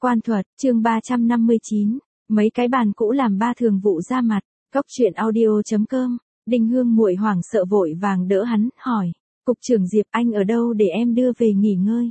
Quan thuật, chương 359, mấy cái bàn cũ làm ba thường vụ ra mặt, Cóc truyện audio.com, Đinh Hương muội hoảng sợ vội vàng đỡ hắn, hỏi, Cục trưởng Diệp anh ở đâu để em đưa về nghỉ ngơi?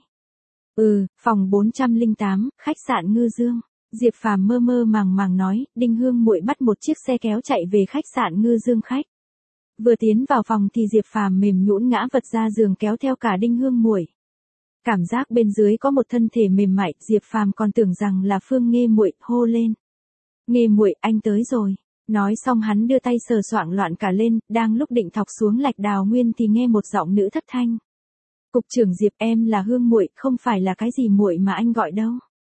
Phòng 408, khách sạn Ngư Dương. Diệp Phàm mơ mơ màng màng nói, Đinh Hương muội bắt một chiếc xe kéo chạy về khách sạn Ngư Dương khách. Vừa tiến vào phòng thì Diệp Phàm mềm nhũn ngã vật ra giường kéo theo cả Đinh Hương muội. Cảm giác bên dưới có một thân thể mềm mại, Diệp Phàm còn tưởng rằng là Phương Nghê muội, hô lên. Nghê muội, anh tới rồi. Nói xong hắn đưa tay sờ soạng loạn cả lên, đang lúc định thọc xuống lạch đào nguyên thì nghe một giọng nữ thất thanh. Cục trưởng Diệp, em là Hương muội, không phải là cái gì muội mà anh gọi đâu.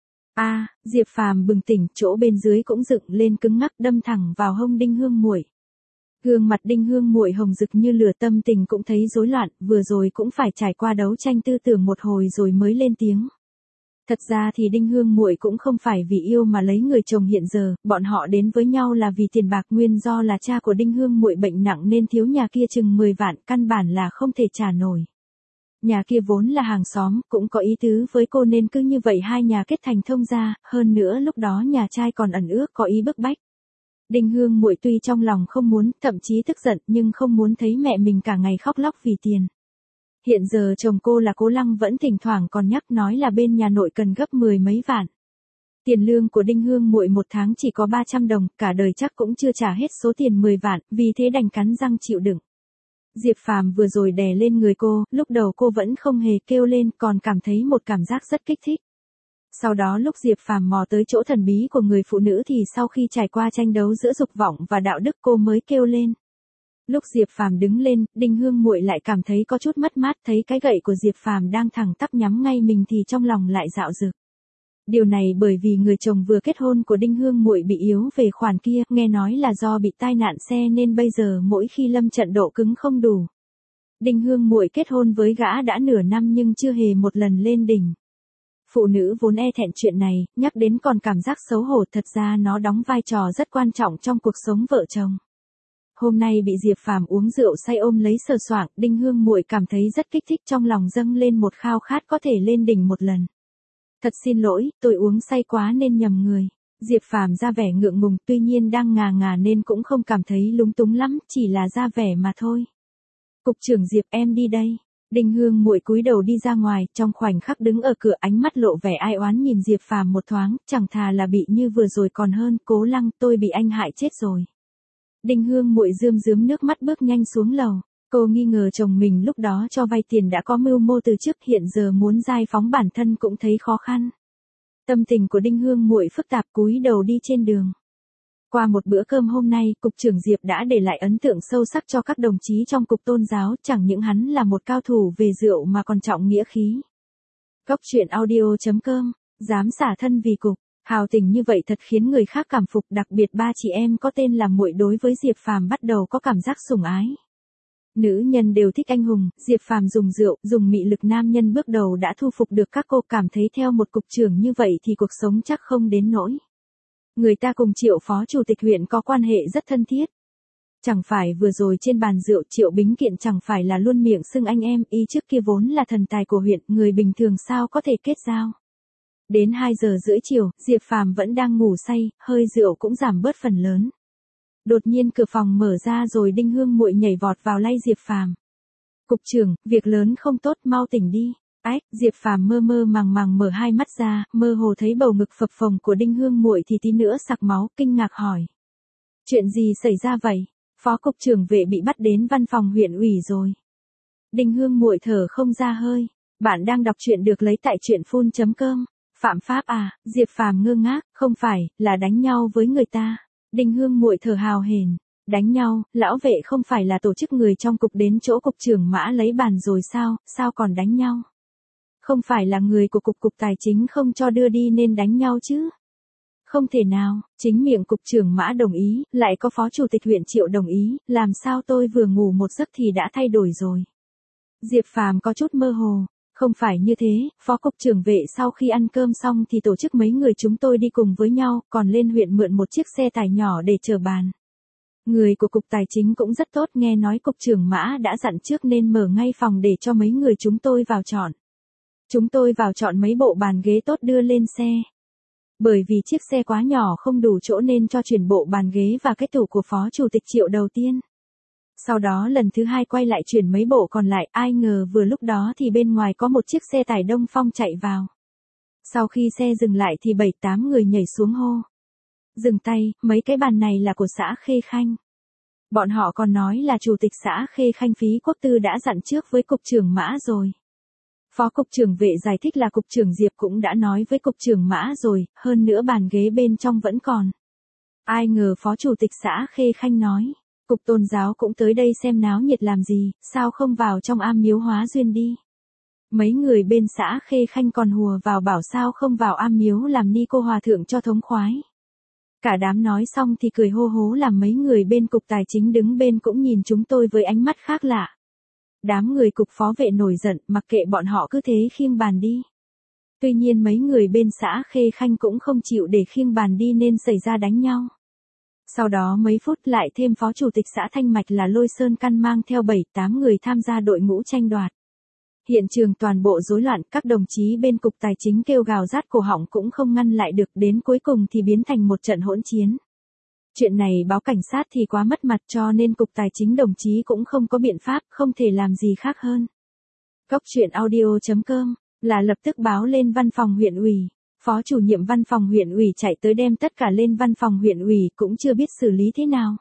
Diệp Phàm bừng tỉnh, chỗ bên dưới cũng dựng lên cứng ngắc đâm thẳng vào hông Đinh Hương muội. Gương mặt Đinh Hương muội hồng rực như lửa, tâm tình cũng thấy rối loạn, vừa rồi cũng phải trải qua đấu tranh tư tưởng một hồi rồi mới lên tiếng. Thật ra thì Đinh Hương muội cũng không phải vì yêu mà lấy người chồng hiện giờ, bọn họ đến với nhau là vì tiền bạc, nguyên do là cha của Đinh Hương muội bệnh nặng nên thiếu nhà kia chừng 10 vạn, căn bản là không thể trả nổi. Nhà kia vốn là hàng xóm, cũng có ý tứ với cô nên cứ như vậy hai nhà kết thành thông gia, hơn nữa lúc đó nhà trai còn ẩn ước có ý bức bách. Đinh Hương muội tuy trong lòng không muốn, thậm chí tức giận, nhưng không muốn thấy mẹ mình cả ngày khóc lóc vì tiền. Hiện giờ chồng cô là Cố Lăng vẫn thỉnh thoảng còn nhắc nói là bên nhà nội cần gấp 10 mấy vạn. Tiền lương của Đinh Hương muội một tháng chỉ có 300 đồng, cả đời chắc cũng chưa trả hết số tiền 10 vạn, vì thế đành cắn răng chịu đựng. Diệp Phàm vừa rồi đè lên người cô, lúc đầu cô vẫn không hề kêu lên, còn cảm thấy một cảm giác rất kích thích. Sau đó lúc Diệp Phàm mò tới chỗ thần bí của người phụ nữ thì sau khi trải qua tranh đấu giữa dục vọng và đạo đức cô mới kêu lên. Lúc Diệp Phàm đứng lên, Đinh Hương muội lại cảm thấy có chút mất mát, thấy cái gậy của Diệp Phàm đang thẳng tắp nhắm ngay mình thì trong lòng lại dạo dực. Điều này bởi vì người chồng vừa kết hôn của Đinh Hương muội bị yếu về khoản kia, nghe nói là do bị tai nạn xe nên bây giờ mỗi khi lâm trận độ cứng không đủ. Đinh Hương muội kết hôn với gã đã nửa năm nhưng chưa hề một lần lên đỉnh. Phụ nữ vốn e thẹn chuyện này, nhắc đến còn cảm giác xấu hổ, thật ra nó đóng vai trò rất quan trọng trong cuộc sống vợ chồng. Hôm nay bị Diệp Phàm uống rượu say ôm lấy sờ soạng, Đinh Hương muội cảm thấy rất kích thích, trong lòng dâng lên một khao khát có thể lên đỉnh một lần. Thật xin lỗi, tôi uống say quá nên nhầm người. Diệp Phàm ra vẻ ngượng ngùng, tuy nhiên đang ngà ngà nên cũng không cảm thấy lúng túng lắm, chỉ là ra vẻ mà thôi. Cục trưởng Diệp, em đi đây. Đinh Hương muội cúi đầu đi ra ngoài, trong khoảnh khắc đứng ở cửa ánh mắt lộ vẻ ai oán nhìn Diệp Phàm một thoáng, chẳng thà là bị như vừa rồi còn hơn, Cố Lăng, tôi bị anh hại chết rồi. Đinh Hương muội rơm rớm nước mắt bước nhanh xuống lầu. Cô nghi ngờ chồng mình lúc đó cho vay tiền đã có mưu mô từ trước, hiện giờ muốn giải phóng bản thân cũng thấy khó khăn. Tâm tình của Đinh Hương muội phức tạp, cúi đầu đi trên đường. Qua một bữa cơm hôm nay, Cục trưởng Diệp đã để lại ấn tượng sâu sắc cho các đồng chí trong cục tôn giáo, chẳng những hắn là một cao thủ về rượu mà còn trọng nghĩa khí. Cóc truyện audio.com, dám xả thân vì cục, hào tình như vậy thật khiến người khác cảm phục, đặc biệt ba chị em có tên là muội đối với Diệp Phàm bắt đầu có cảm giác sủng ái. Nữ nhân đều thích anh hùng, Diệp Phàm dùng rượu, dùng mị lực nam nhân bước đầu đã thu phục được các cô, cảm thấy theo một cục trưởng như vậy thì cuộc sống chắc không đến nỗi. Người ta cùng Triệu phó chủ tịch huyện có quan hệ rất thân thiết. Chẳng phải vừa rồi trên bàn rượu Triệu Bính Kiện chẳng phải là luôn miệng xưng anh em, y trước kia vốn là thần tài của huyện, người bình thường sao có thể kết giao. Đến 2 giờ rưỡi chiều, Diệp Phàm vẫn đang ngủ say, hơi rượu cũng giảm bớt phần lớn. Đột nhiên cửa phòng mở ra rồi Đinh Hương muội nhảy vọt vào lay Diệp Phàm. Cục trưởng, việc lớn không tốt, mau tỉnh đi. Diệp Phàm mơ mơ màng màng mở hai mắt ra, mơ hồ thấy bầu ngực phập phồng của Đinh Hương muội thì tí nữa sặc máu, kinh ngạc hỏi. Chuyện gì xảy ra vậy? Phó cục trưởng Vệ bị bắt đến văn phòng huyện ủy rồi. Đinh Hương muội thở không ra hơi. Bạn đang đọc truyện được lấy tại truyện.com. Phạm pháp à? Diệp Phàm ngơ ngác, không phải, là đánh nhau với người ta. Đinh Hương muội thở hào hển. Đánh nhau, lão Vệ không phải là tổ chức người trong cục đến chỗ cục trưởng Mã lấy bàn rồi sao còn đánh nhau? Không phải là người của cục tài chính không cho đưa đi nên đánh nhau chứ? Không thể nào, chính miệng cục trưởng Mã đồng ý, lại có phó chủ tịch huyện Triệu đồng ý, làm sao tôi vừa ngủ một giấc thì đã thay đổi rồi? Diệp Phàm có chút mơ hồ. Không phải như thế, phó cục trưởng Vệ sau khi ăn cơm xong thì tổ chức mấy người chúng tôi đi cùng với nhau, còn lên huyện mượn một chiếc xe tải nhỏ để chở bàn. Người của cục tài chính cũng rất tốt, nghe nói cục trưởng Mã đã dặn trước nên mở ngay phòng để cho mấy người chúng tôi vào chọn. Chúng tôi vào chọn mấy bộ bàn ghế tốt đưa lên xe. Bởi vì chiếc xe quá nhỏ không đủ chỗ nên cho chuyển bộ bàn ghế và cái tủ của phó chủ tịch Triệu đầu tiên. Sau đó lần thứ hai quay lại chuyển mấy bộ còn lại, ai ngờ vừa lúc đó thì bên ngoài có một chiếc xe tải Đông Phong chạy vào. Sau khi xe dừng lại thì 7-8 người nhảy xuống hô. Dừng tay, mấy cái bàn này là của xã Khê Khanh. Bọn họ còn nói là chủ tịch xã Khê Khanh Phí Quốc Tư đã dặn trước với cục trưởng Mã rồi. Phó cục trưởng Vệ giải thích là cục trưởng Diệp cũng đã nói với cục trưởng Mã rồi, hơn nữa bàn ghế bên trong vẫn còn. Ai ngờ phó chủ tịch xã Khê Khanh nói, cục tôn giáo cũng tới đây xem náo nhiệt làm gì, sao không vào trong am miếu hóa duyên đi. Mấy người bên xã Khê Khanh còn hùa vào bảo sao không vào am miếu làm ni cô hòa thượng cho thống khoái. Cả đám nói xong thì cười hô hố làm mấy người bên cục tài chính đứng bên cũng nhìn chúng tôi với ánh mắt khác lạ. Đám người cục phó vệ nổi giận, mặc kệ bọn họ cứ thế khiêng bàn đi. Tuy nhiên mấy người bên xã Khê Khanh cũng không chịu để khiêng bàn đi nên xảy ra đánh nhau. Sau đó mấy phút lại thêm phó chủ tịch xã Thanh Mạch là Lôi Sơn Căn mang theo 7-8 người tham gia đội ngũ tranh đoạt. Hiện trường toàn bộ rối loạn, các đồng chí bên cục tài chính kêu gào rát cổ họng cũng không ngăn lại được, đến cuối cùng thì biến thành một trận hỗn chiến. Chuyện này báo cảnh sát thì quá mất mặt cho nên cục tài chính đồng chí cũng không có biện pháp, không thể làm gì khác hơn. Góc truyện audio.com là lập tức báo lên văn phòng huyện ủy. Phó chủ nhiệm văn phòng huyện ủy chạy tới đem tất cả lên văn phòng huyện ủy cũng chưa biết xử lý thế nào.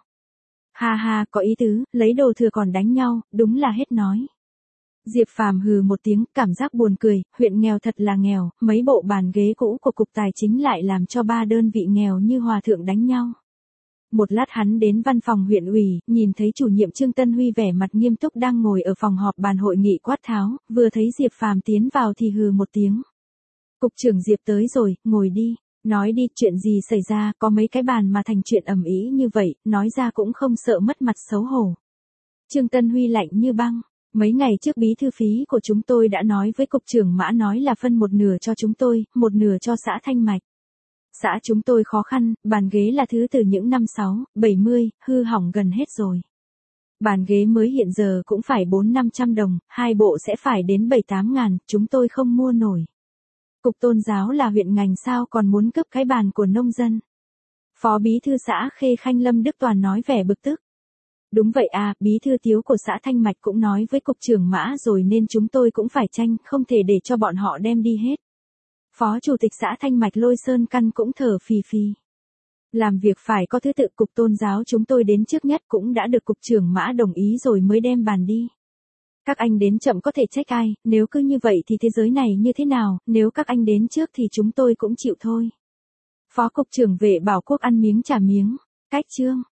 Ha ha, có ý tứ, lấy đồ thừa còn đánh nhau, đúng là hết nói. Diệp Phàm hừ một tiếng, cảm giác buồn cười, huyện nghèo thật là nghèo, mấy bộ bàn ghế cũ của cục tài chính lại làm cho 3 đơn vị nghèo như hòa thượng đánh nhau. Một lát hắn đến văn phòng huyện ủy, nhìn thấy chủ nhiệm Trương Tân Huy vẻ mặt nghiêm túc đang ngồi ở phòng họp bàn hội nghị quát tháo, vừa thấy Diệp Phàm tiến vào thì hừ một tiếng. Cục trưởng Diệp tới rồi, ngồi đi, nói đi, chuyện gì xảy ra, có mấy cái bàn mà thành chuyện ầm ĩ như vậy, nói ra cũng không sợ mất mặt xấu hổ. Trương Tân Huy lạnh như băng. Mấy ngày trước bí thư phí của chúng tôi đã nói với cục trưởng Mã nói là phân một nửa cho chúng tôi, một nửa cho xã Thanh Mạch. Xã chúng tôi khó khăn, bàn ghế là thứ từ những năm 60-70, hư hỏng gần hết rồi. Bàn ghế mới hiện giờ cũng phải 400-500 đồng, 2 bộ sẽ phải đến 7-8 ngàn, chúng tôi không mua nổi. Cục tôn giáo là huyện ngành sao còn muốn cướp cái bàn của nông dân. Phó bí thư xã Khê Khanh Lâm Đức Toàn nói vẻ bực tức. Đúng vậy à, bí thư Tiếu của xã Thanh Mạch cũng nói với cục trưởng Mã rồi nên chúng tôi cũng phải tranh, không thể để cho bọn họ đem đi hết. Phó chủ tịch xã Thanh Mạch Lôi Sơn Căn cũng thở phì phì. Làm việc phải có thứ tự, cục tôn giáo chúng tôi đến trước nhất cũng đã được cục trưởng Mã đồng ý rồi mới đem bàn đi. Các anh đến chậm có thể trách ai, nếu cứ như vậy thì thế giới này như thế nào, nếu các anh đến trước thì chúng tôi cũng chịu thôi. Phó cục trưởng Vệ Bảo Quốc ăn miếng trả miếng, cách chương.